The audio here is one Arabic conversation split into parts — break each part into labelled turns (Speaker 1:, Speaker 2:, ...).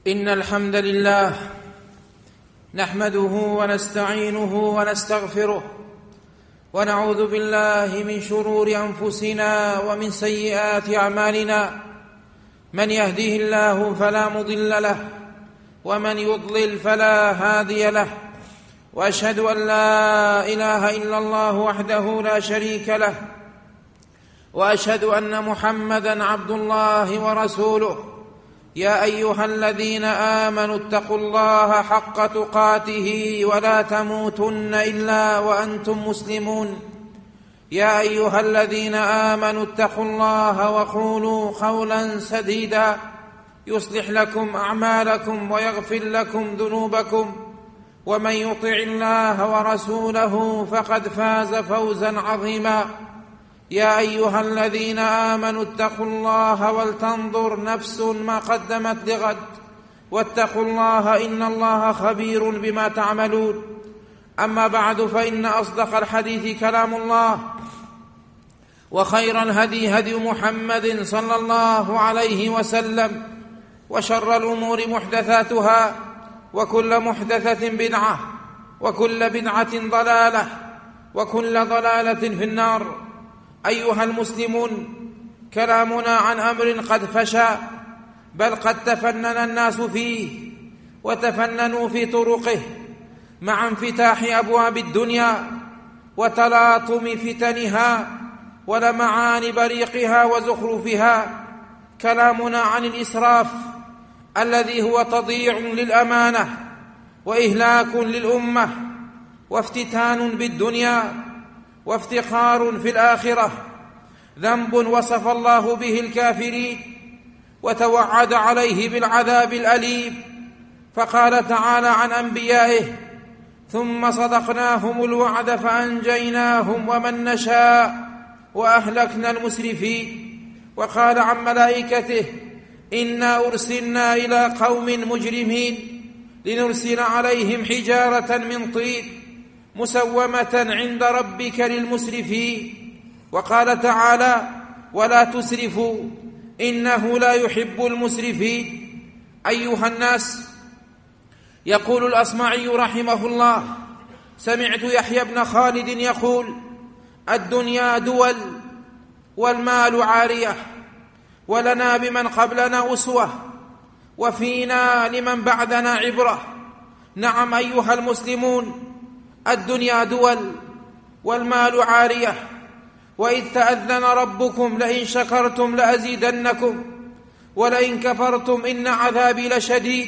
Speaker 1: إن الحمد لله نحمده ونستعينه ونستغفره ونعوذ بالله من شرور أنفسنا ومن سيئات أعمالنا. من يهده الله فلا مضل له ومن يضلل فلا هادي له، وأشهد أن لا إله إلا الله وحده لا شريك له، وأشهد أن محمدًا عبد الله ورسوله. يا أيها الذين آمنوا اتقوا الله حق تقاته ولا تموتن إلا وأنتم مسلمون. يا أيها الذين آمنوا اتقوا الله وقولوا قولا سديدا يصلح لكم أعمالكم ويغفر لكم ذنوبكم، ومن يطع الله ورسوله فقد فاز فوزا عظيما. يا أيها الذين آمنوا اتقوا الله ولتنظر نفس ما قدمت لغد، واتقوا الله إن الله خبير بما تعملون. أما بعد، فإن أصدق الحديث كلام الله، وخير الهدي هدي محمد صلى الله عليه وسلم، وشر الأمور محدثاتها، وكل محدثة بدعة، وكل بدعة ضلالة، وكل ضلالة في النار. أيها المسلمون، كلامنا عن أمر قد فشى، بل قد تفنن الناس فيه وتفننوا في طرقه مع انفتاح أبواب الدنيا وتلاطم فتنها ولمعان بريقها وزخرفها. كلامنا عن الإسراف الذي هو تضييع للأمانة وإهلاك للأمة وافتتان بالدنيا وافتقار في الآخرة، ذنب وصف الله به الكافرين وتوعد عليه بالعذاب الأليم. فقال تعالى عن أنبيائه: ثم صدقناهم الوعد فأنجيناهم ومن نشاء وأهلكنا المسرفين. وقال عن ملائكته: إنا أرسلنا إلى قوم مجرمين لنرسل عليهم حجارة من طين مسومة عند ربك للمسرفين. وقال تعالى: ولا تسرفوا إنه لا يحب المسرفين. أيها الناس، يقول الأصمعي رحمه الله: سمعت يحيى بن خالد يقول: الدنيا دول والمال عارية، ولنا بمن قبلنا أسوة، وفينا لمن بعدنا عبرة. نعم أيها المسلمون، الدنيا دول والمال عارية، وإذ تأذن ربكم لئن شكرتم لأزيدنكم ولئن كفرتم إن عذابي لشديد.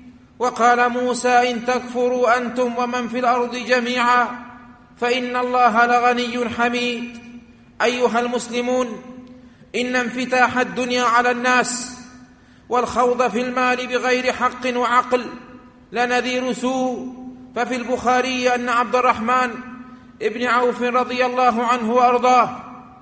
Speaker 1: وقال موسى: إن تكفروا أنتم ومن في الأرض جميعا فإن الله لغني حميد. أيها المسلمون، إن انفتاح الدنيا على الناس والخوض في المال بغير حق وعقل لنذير سوء. ففي البخاري أن عبد الرحمن ابن عوف رضي الله عنه وأرضاه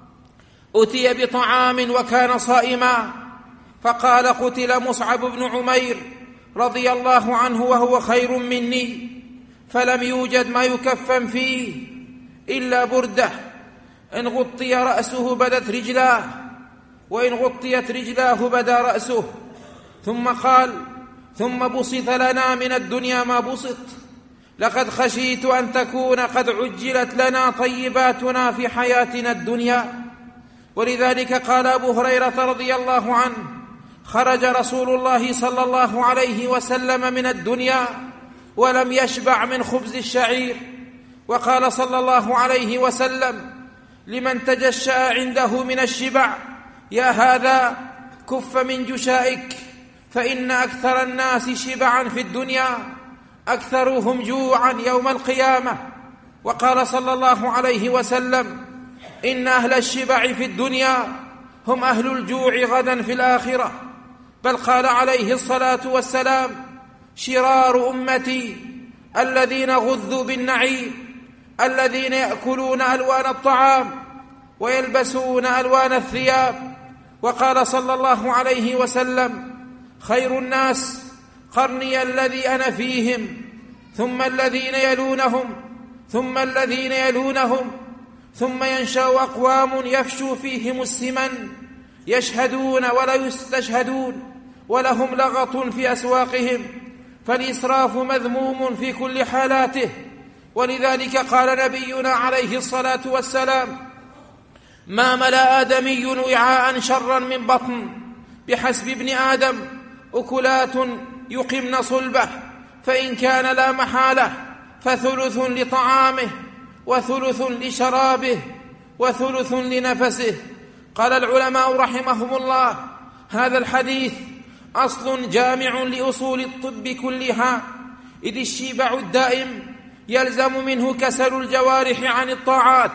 Speaker 1: أتي بطعام وكان صائما، فقال: قتل مصعب بن عمير رضي الله عنه وهو خير مني، فلم يوجد ما يكفن فيه إلا بردة، إن غطي رأسه بدت رجلاه، وإن غطيت رجلاه بدا رأسه. ثم قال: ثم بسط لنا من الدنيا ما بسط، لقد خشيت أن تكون قد عجلت لنا طيباتنا في حياتنا الدنيا. ولذلك قال أبو هريرة رضي الله عنه: خرج رسول الله صلى الله عليه وسلم من الدنيا ولم يشبع من خبز الشعير. وقال صلى الله عليه وسلم لمن تجشأ عنده من الشبع: يا هذا كف من جشائك، فإن أكثر الناس شبعا في الدنيا أكثرهم جوعا يوم القيامة. وقال صلى الله عليه وسلم: إن أهل الشبع في الدنيا هم أهل الجوع غدا في الآخرة. بل قال عليه الصلاة والسلام: شرار أمتي الذين غذوا بالنعيم، الذين يأكلون ألوان الطعام ويلبسون ألوان الثياب. وقال صلى الله عليه وسلم: خير الناس قرني الذي أنا فيهم، ثم الذين يلونهم، ثم الذين يلونهم، ثم ينشأ أقوام يفشو فيهم السمن، يشهدون ولا يستشهدون، ولهم لغط في أسواقهم، فالإسراف مذموم في كل حالاته. ولذلك قال نبينا عليه الصلاة والسلام: ما ملأ آدمي وعاء شرا من بطن، بحسب ابن آدم أكلات يقمن صلبه، فإن كان لا محالة فثلث لطعامه وثلث لشرابه وثلث لنفسه. قال العلماء رحمهم الله: هذا الحديث أصل جامع لأصول الطب كلها، إذ الشبع الدائم يلزم منه كسل الجوارح عن الطاعات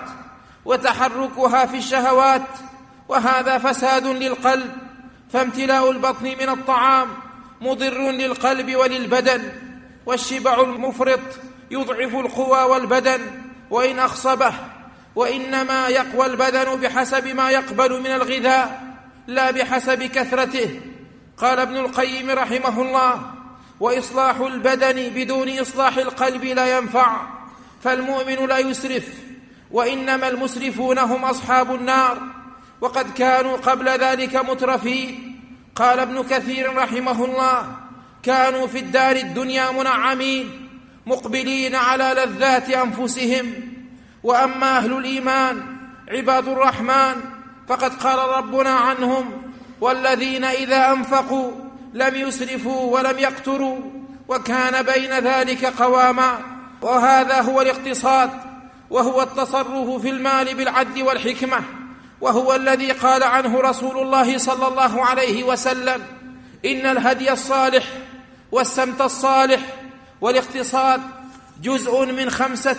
Speaker 1: وتحركها في الشهوات، وهذا فساد للقلب، فامتلاء البطن من الطعام مضر للقلب وللبدن، والشبع المفرط يضعف القوى والبدن وإن أخصبه، وإنما يقوى البدن بحسب ما يقبل من الغذاء لا بحسب كثرته. قال ابن القيم رحمه الله: وإصلاح البدن بدون إصلاح القلب لا ينفع، فالمؤمن لا يسرف، وإنما المسرفون هم أصحاب النار، وقد كانوا قبل ذلك مترفين. قال ابن كثير رحمه الله: كانوا في الدار الدنيا منعمين مقبلين على لذات أنفسهم. وأما أهل الإيمان عباد الرحمن فقد قال ربنا عنهم: والذين إذا أنفقوا لم يسرفوا ولم يقتروا وكان بين ذلك قواما. وهذا هو الاقتصاد، وهو التصرف في المال بالعدل والحكمة، وهو الذي قال عنه رسول الله صلى الله عليه وسلم: إن الهدي الصالح والسمت الصالح والاقتصاد جزء من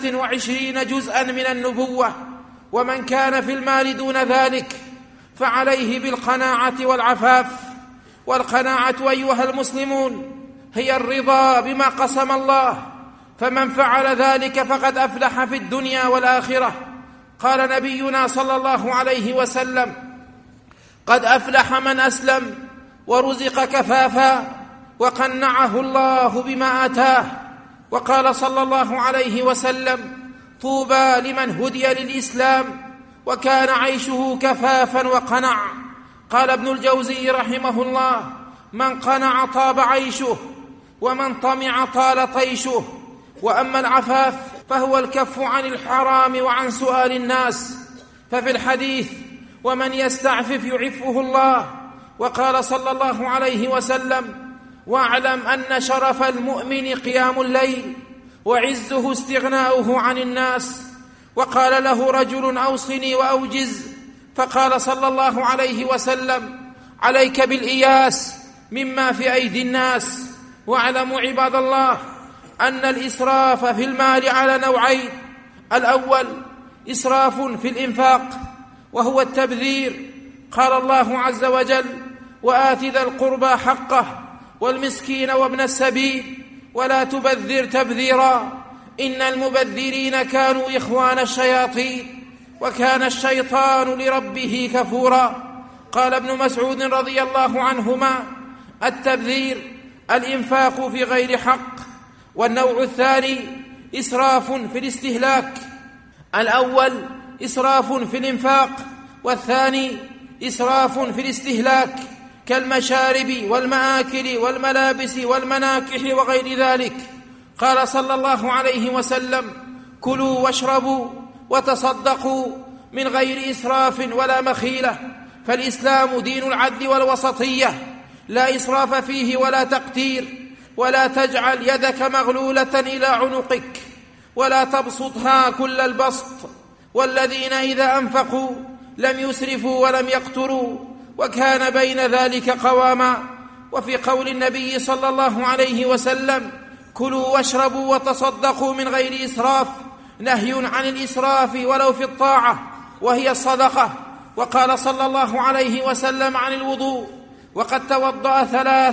Speaker 1: 25 جزءا من النبوة، ومن كان في المال دون ذلك فعليه بالقناعة والعفاف. والقناعة أيها المسلمون هي الرضا بما قسم الله، فمن فعل ذلك فقد أفلح في الدنيا والآخرة. قال نبينا صلى الله عليه وسلم: قد أفلح من أسلم ورزق كفافا وقنعه الله بما آتاه. وقال صلى الله عليه وسلم: طوبى لمن هدي للإسلام وكان عيشه كفافا وقنع. قال ابن الجوزي رحمه الله: من قنع طاب عيشه، ومن طمع طال طيشه. وأما العفاف فهو الكف عن الحرام وعن سؤال الناس، ففي الحديث: ومن يستعفف يعفه الله. وقال صلى الله عليه وسلم: واعلم أن شرف المؤمن قيام الليل، وعزه استغناؤه عن الناس. وقال له رجل: أوصني وأوجز. فقال صلى الله عليه وسلم: عليك بالإياس مما في أيدي الناس. واعلموا عباد الله أن الإسراف في المال على نوعين: الأول إسراف في الإنفاق، وهو التبذير. قال الله عز وجل: وآت ذا القربى حقه والمسكين وابن السبيل ولا تبذر تبذيرا إن المبذرين كانوا إخوان الشياطين وكان الشيطان لربه كفورا. قال ابن مسعود رضي الله عنهما: التبذير الإنفاق في غير حق. والنوع الثاني إسراف في الاستهلاك. الأول إسراف في الإنفاق، والثاني إسراف في الاستهلاك، كالمشارب والمآكل والملابس والمناكح وغير ذلك. قال صلى الله عليه وسلم: كلوا واشربوا وتصدقوا من غير إسراف ولا مخيلة، فالإسلام دين العدل والوسطية، لا إسراف فيه ولا تقتير. ولا تجعل يدك مغلولة إلى عنقك ولا تبسطها كل البسط، والذين إذا أنفقوا لم يسرفوا ولم يقتروا وكان بين ذلك قواما. وفي قول النبي صلى الله عليه وسلم: كلوا واشربوا وتصدقوا من غير إسراف، نهي عن الإسراف ولو في الطاعة وهي الصدقة. وقال صلى الله عليه وسلم عن الوضوء: وقد توضأ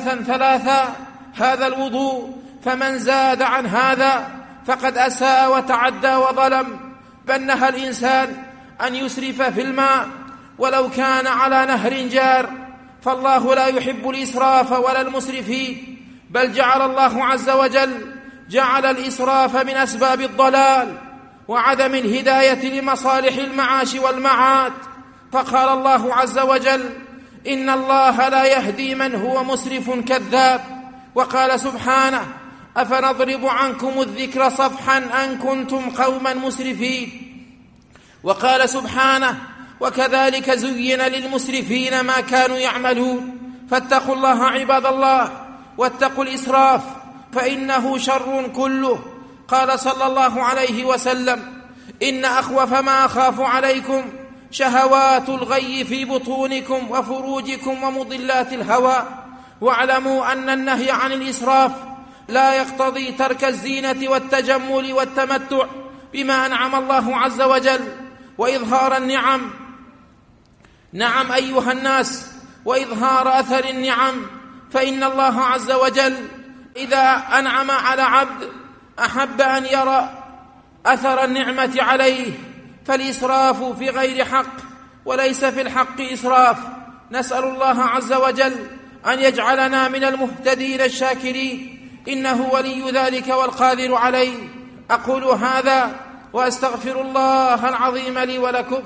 Speaker 1: ثلاثا هذا الوضوء، فمن زاد عن هذا فقد أساء وتعدى وظلم. بل نهى الإنسان أن يسرف في الماء ولو كان على نهر جار، فالله لا يحب الإسراف ولا المسرفين، بل جعل الله عز وجل الإسراف من أسباب الضلال وعدم الهداية لمصالح المعاش والمعاد. فقال الله عز وجل: إن الله لا يهدي من هو مسرف كذاب. وقال سبحانه: أفنضرب عنكم الذكر صفحا أن كنتم قوما مسرفين. وقال سبحانه: وكذلك زين للمسرفين ما كانوا يعملون. فاتقوا الله عباد الله، واتقوا الإسراف فإنه شر كله. قال صلى الله عليه وسلم: إن أخوف ما أخاف عليكم شهوات الغي في بطونكم وفروجكم ومضلات الهوى. واعلموا أن النهي عن الإسراف لا يقتضي ترك الزينة والتجمل والتمتع بما أنعم الله عز وجل وإظهار النعم. نعم أيها الناس، وإظهار أثر النعم، فإن الله عز وجل إذا أنعم على عبد أحب أن يرى أثر النعمة عليه، فالإسراف في غير حق وليس في الحق إسراف. نسأل الله عز وجل أن يجعلنا من المهتدين الشاكرين، إنه ولي ذلك والقادر عليه. أقول هذا وأستغفر الله العظيم لي ولكم.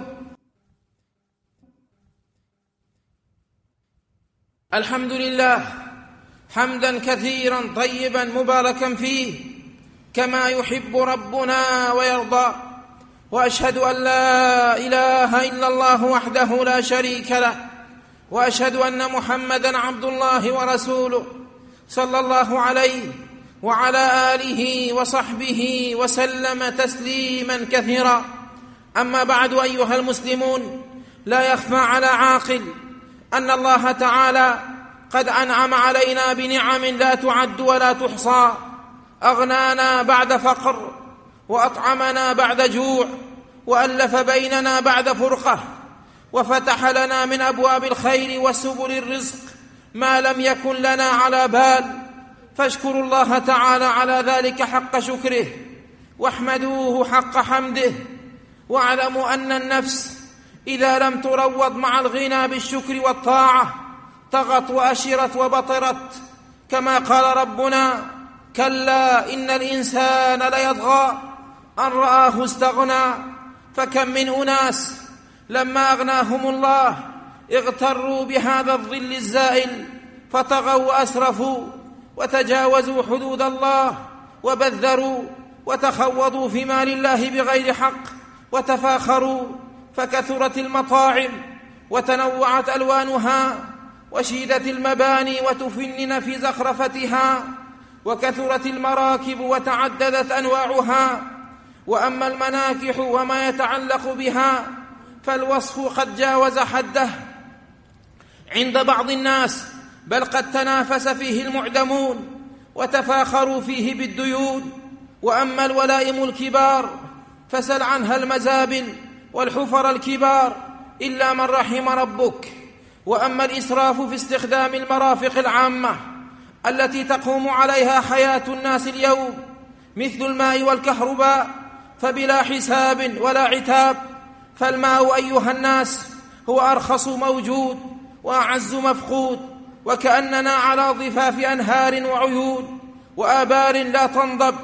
Speaker 1: الحمد لله حمدا كثيرا طيبا مباركا فيه كما يحب ربنا ويرضى. وأشهد أن لا إله إلا الله وحده لا شريك له، وأشهد أن محمدا عبد الله ورسوله صلى الله عليه وعلى آله وصحبه وسلم تسليما كثيرا. أما بعد أيها المسلمون، لا يخفى على عاقل أن الله تعالى قد أنعم علينا بنعم لا تعد ولا تحصى. أغنانا بعد فقر، وأطعمنا بعد جوع، وألف بيننا بعد فرقة، وفتح لنا من أبواب الخير وسبل الرزق ما لم يكن لنا على بال. فاشكروا الله تعالى على ذلك حق شكره، واحمدوه حق حمده. واعلموا أن النفس إذا لم تروض مع الغنى بالشكر والطاعة طغت وأشرت وبطرت، كما قال ربنا: كلا إن الإنسان ليطغى أن رآه استغنى. فكم من أناس لما أغناهم الله اغتروا بهذا الظل الزائل فطغوا وأسرفوا وتجاوزوا حدود الله وبذروا وتخوضوا في مال الله بغير حق وتفاخروا، فكثرت المطاعم وتنوعت ألوانها وشيدت المباني وتفنن في زخرفتها، وكثرت المراكب وتعددت أنواعها. وأما المناكح وما يتعلق بها فالوصف قد جاوز حده عند بعض الناس، بل قد تنافس فيه المعدمون وتفاخروا فيه بالديون. وأما الولائم الكبار فسل عنها المزابل والحفر الكبار إلا من رحم ربك. وأما الإسراف في استخدام المرافق العامة التي تقوم عليها حياة الناس اليوم مثل الماء والكهرباء فبلا حساب ولا عتاب. فالماء أيها الناس هو أرخص موجود وأعز مفقود، وكأننا على ضفاف أنهار وعيون وآبار لا تنضب.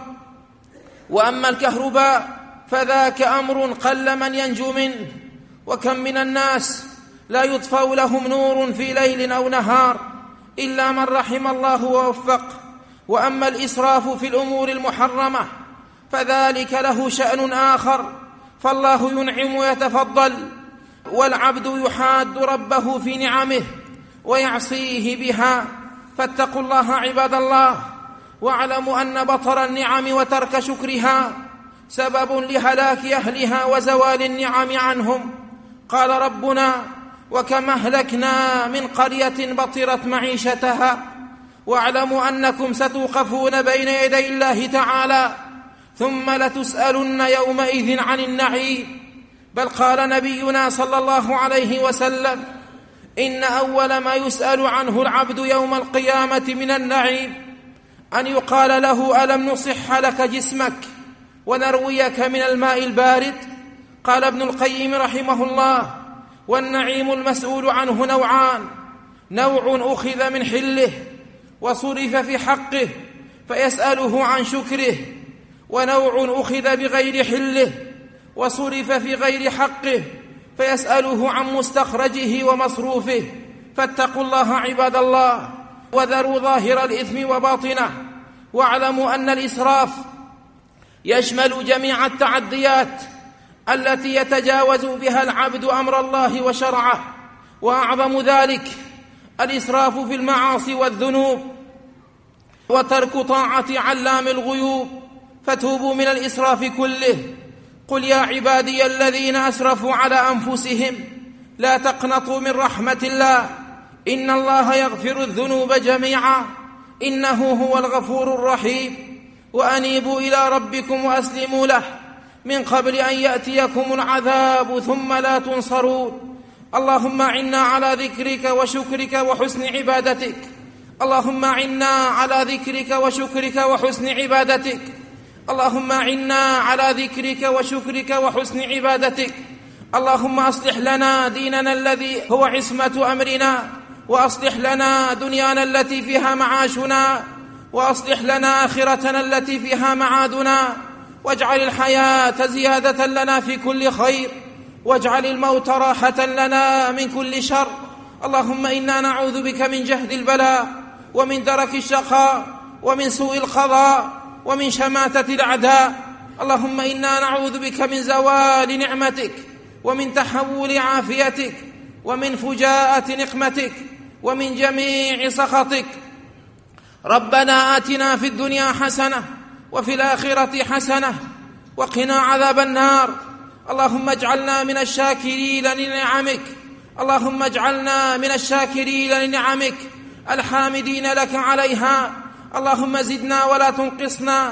Speaker 1: وأما الكهرباء فذاك أمر قل من ينجو منه، وكم من الناس لا يطفأ لهم نور في ليل أو نهار إلا من رحم الله ووفق. وأما الإسراف في الأمور المحرمة فذلك له شأن آخر، فالله ينعم ويتفضل، والعبد يحاد ربه في نعمه ويعصيه بها. فاتقوا الله عباد الله، واعلموا أن بطر النعم وترك شكرها سبب لهلاك أهلها وزوال النعم عنهم. قال ربنا: وكم أهلكنا من قرية بطرت معيشتها. واعلموا أنكم ستوقفون بين يدي الله تعالى ثم لتسألن يومئذ عن النعيم. بل قال نبينا صلى الله عليه وسلم: إن أول ما يسأل عنه العبد يوم القيامة من النعيم أن يقال له: ألم نصح لك جسمك ونرويك من الماء البارد؟ قال ابن القيم رحمه الله: والنعيم المسؤول عنه نوعان: نوع أخذ من حله وصرف في حقه فيسأله عن شكره، ونوع أخذ بغير حله وصرف في غير حقه فيسأله عن مستخرجه ومصروفه فاتقوا الله عباد الله، وذروا ظاهر الإثم وباطنه، واعلموا أن الإسراف يشمل جميع التعديات التي يتجاوز بها العبد أمر الله وشرعه، وأعظم ذلك الإسراف في المعاصي والذنوب وترك طاعة علام الغيوب، فتوبوا من الإسراف كله. قل يا عبادي الذين أسرفوا على أنفسهم لا تقنطوا من رحمة الله إن الله يغفر الذنوب جميعا إنه هو الغفور الرحيم، وأنيبوا إلى ربكم وأسلموا له من قبل أن يأتيكم العذاب ثم لا تنصرون. اللهم أعنا على ذكرك وشكرك وحسن عبادتك، اللهم أعنا على ذكرك وشكرك وحسن عبادتك، اللهم أعنا على ذكرك وشكرك وحسن عبادتك. اللهم أصلح لنا ديننا الذي هو عصمة أمرنا، وأصلح لنا دنيانا التي فيها معاشنا، وأصلح لنا آخرتنا التي فيها معادنا، واجعل الحياة زيادة لنا في كل خير، واجعل الموت راحة لنا من كل شر. اللهم إنا نعوذ بك من جهد البلاء، ومن درك الشقاء، ومن سوء القضاء، ومن شماتة الأعداء. اللهم إنا نعوذ بك من زوال نعمتك، ومن تحول عافيتك، ومن فجاءة نقمتك، ومن جميع سخطك. ربنا آتنا في الدنيا حسنة وفي الآخرة حسنة وقنا عذاب النار. اللهم اجعلنا من الشاكرين لنعمك، اللهم اجعلنا من الشاكرين لنعمك الحامدين لك عليها. اللهم زدنا ولا تنقصنا،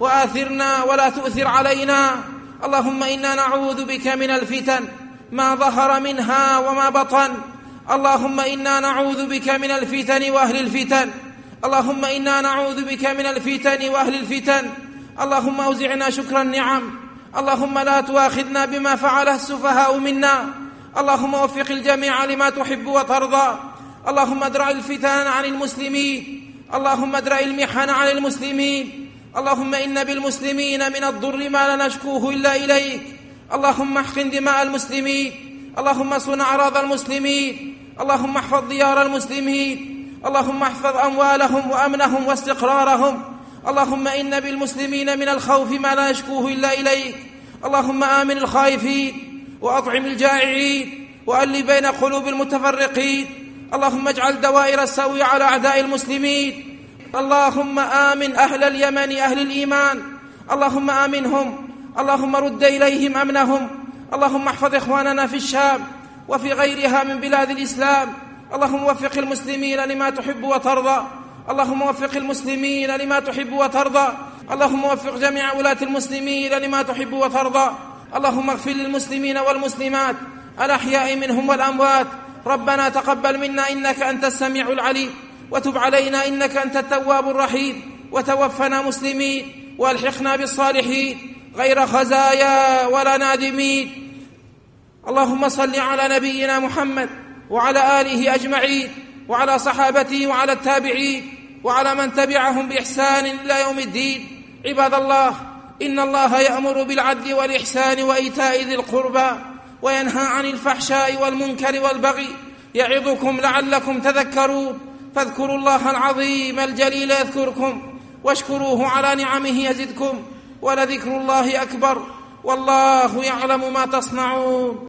Speaker 1: وآثرنا ولا تؤثر علينا. اللهم إنا نعوذ بك من الفتن ما ظهر منها وما بطن. اللهم إنا نعوذ بك من الفتن وأهل الفتن، اللهم إنا نعوذ بك من الفتن وأهل الفتن. اللهم أوزعنا شكر النعم، اللهم لا تؤاخذنا بما فعله السفهاء منا. اللهم وفق الجميع لما تحب وترضى. اللهم ادرأ الفتن عن المسلمين، اللهم ادرأ المحن عن المسلمين. اللهم إن بالمسلمين من الضر ما لا نشكوه إلا إليك. اللهم احقن دماء المسلمين، اللهم صن أعراض المسلمين، اللهم احفظ ديار المسلمين، اللهم احفظ أموالهم وأمنهم واستقرارهم. اللهم إن بالمسلمين من الخوف ما لا نشكوه إلا إليك. اللهم آمن الخائفين، وأطعم الجائعين، وألف بين قلوب المتفرقين. اللهم اجعل دوائر السوء على أعداء المسلمين. اللهم آمن أهل اليمن أهل الإيمان، اللهم آمنهم، اللهم رد إليهم أمنهم. اللهم احفظ إخواننا في الشام وفي غيرها من بلاد الإسلام. اللهم وفق المسلمين لما تحب وترضى، اللهم وفق المسلمين لما تحب وترضى، اللهم وفق جميع ولاة المسلمين لما تحب وترضى. اللهم اغفر للمسلمين والمسلمات الأحياء منهم والأموات. ربنا تقبل منا إنك أنت السميع العليم، وتب علينا إنك أنت التواب الرحيم، وتوفنا مسلمين والحقنا بالصالحين غير خزايا ولا نادمين. اللهم صل على نبينا محمد وعلى آله أجمعين، وعلى صحابته وعلى التابعين وعلى من تبعهم بإحسان إلى يوم الدين. عباد الله، إن الله يأمر بالعدل والإحسان وإيتاء ذي القربى، وينهى عن الفحشاء والمنكر والبغي، يعظكم لعلكم تذكرون. فاذكروا الله العظيم الجليل يذكركم، واشكروه على نعمه يزدكم، ولذكر الله أكبر، والله يعلم ما تصنعون.